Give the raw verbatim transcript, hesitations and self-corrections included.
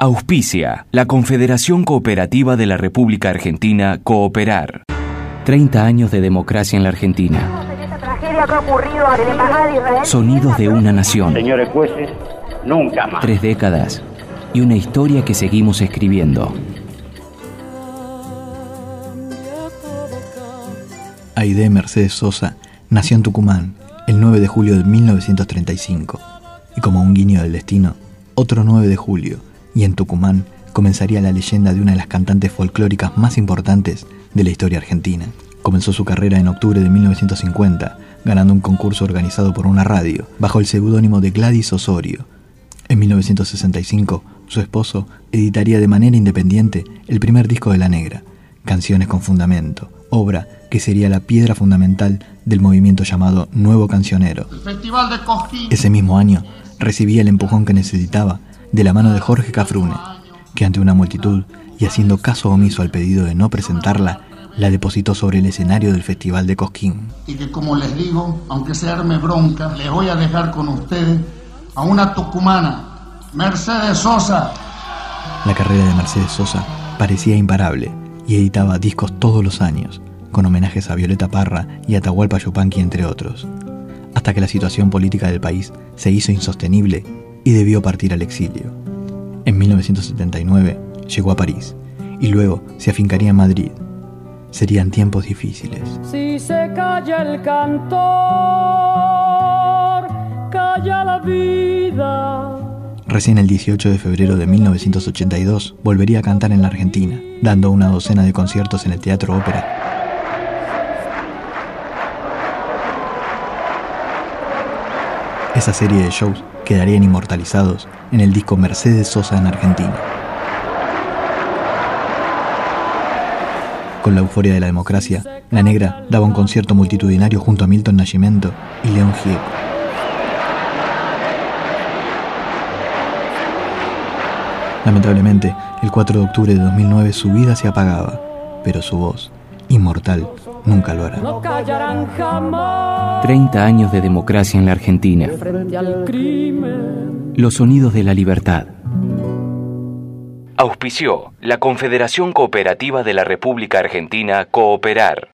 Auspicia la Confederación Cooperativa de la República Argentina, Cooperar. treinta años de democracia en la Argentina. Sonidos de una nación. Señores jueces, nunca más. Tres décadas y una historia que seguimos escribiendo. Aide Mercedes Sosa nació en Tucumán el nueve de julio de mil novecientos treinta y cinco. Y como un guiño del destino, otro nueve de julio, y en Tucumán comenzaría la leyenda de una de las cantantes folclóricas más importantes de la historia argentina. Comenzó su carrera en octubre de mil novecientos cincuenta, ganando un concurso organizado por una radio, bajo el seudónimo de Gladys Osorio. En mil novecientos sesenta y cinco, su esposo editaría de manera independiente el primer disco de La Negra, Canciones con Fundamento, obra que sería la piedra fundamental del movimiento llamado Nuevo Cancionero. El Festival de Cosquín. Ese mismo año, recibía el empujón que necesitaba de la mano de Jorge Cafrune, que ante una multitud y haciendo caso omiso al pedido de no presentarla, la depositó sobre el escenario del Festival de Cosquín. Y que, como les digo, aunque se arme bronca, les voy a dejar con ustedes a una tucumana, Mercedes Sosa. La carrera de Mercedes Sosa parecía imparable y editaba discos todos los años, con homenajes a Violeta Parra y Atahualpa Yupanqui, entre otros, hasta que la situación política del país se hizo insostenible y debió partir al exilio. En mil novecientos setenta y nueve llegó a París y luego se afincaría en Madrid. Serían tiempos difíciles. Si se calla el cantor, calla la vida. Recién el dieciocho de febrero de mil novecientos ochenta y dos volvería a cantar en la Argentina, dando una docena de conciertos en el Teatro Ópera. Esa serie de shows quedarían inmortalizados en el disco Mercedes Sosa en Argentina. Con la euforia de la democracia, La Negra daba un concierto multitudinario junto a Milton Nascimento y León Gieco. Lamentablemente, el cuatro de octubre de dos mil nueve su vida se apagaba, pero su voz, inmortal, nunca lo hará. No callarán jamás. treinta años de democracia en la Argentina. Frente al crimen. Los sonidos de la libertad. Auspició la Confederación Cooperativa de la República Argentina, Cooperar.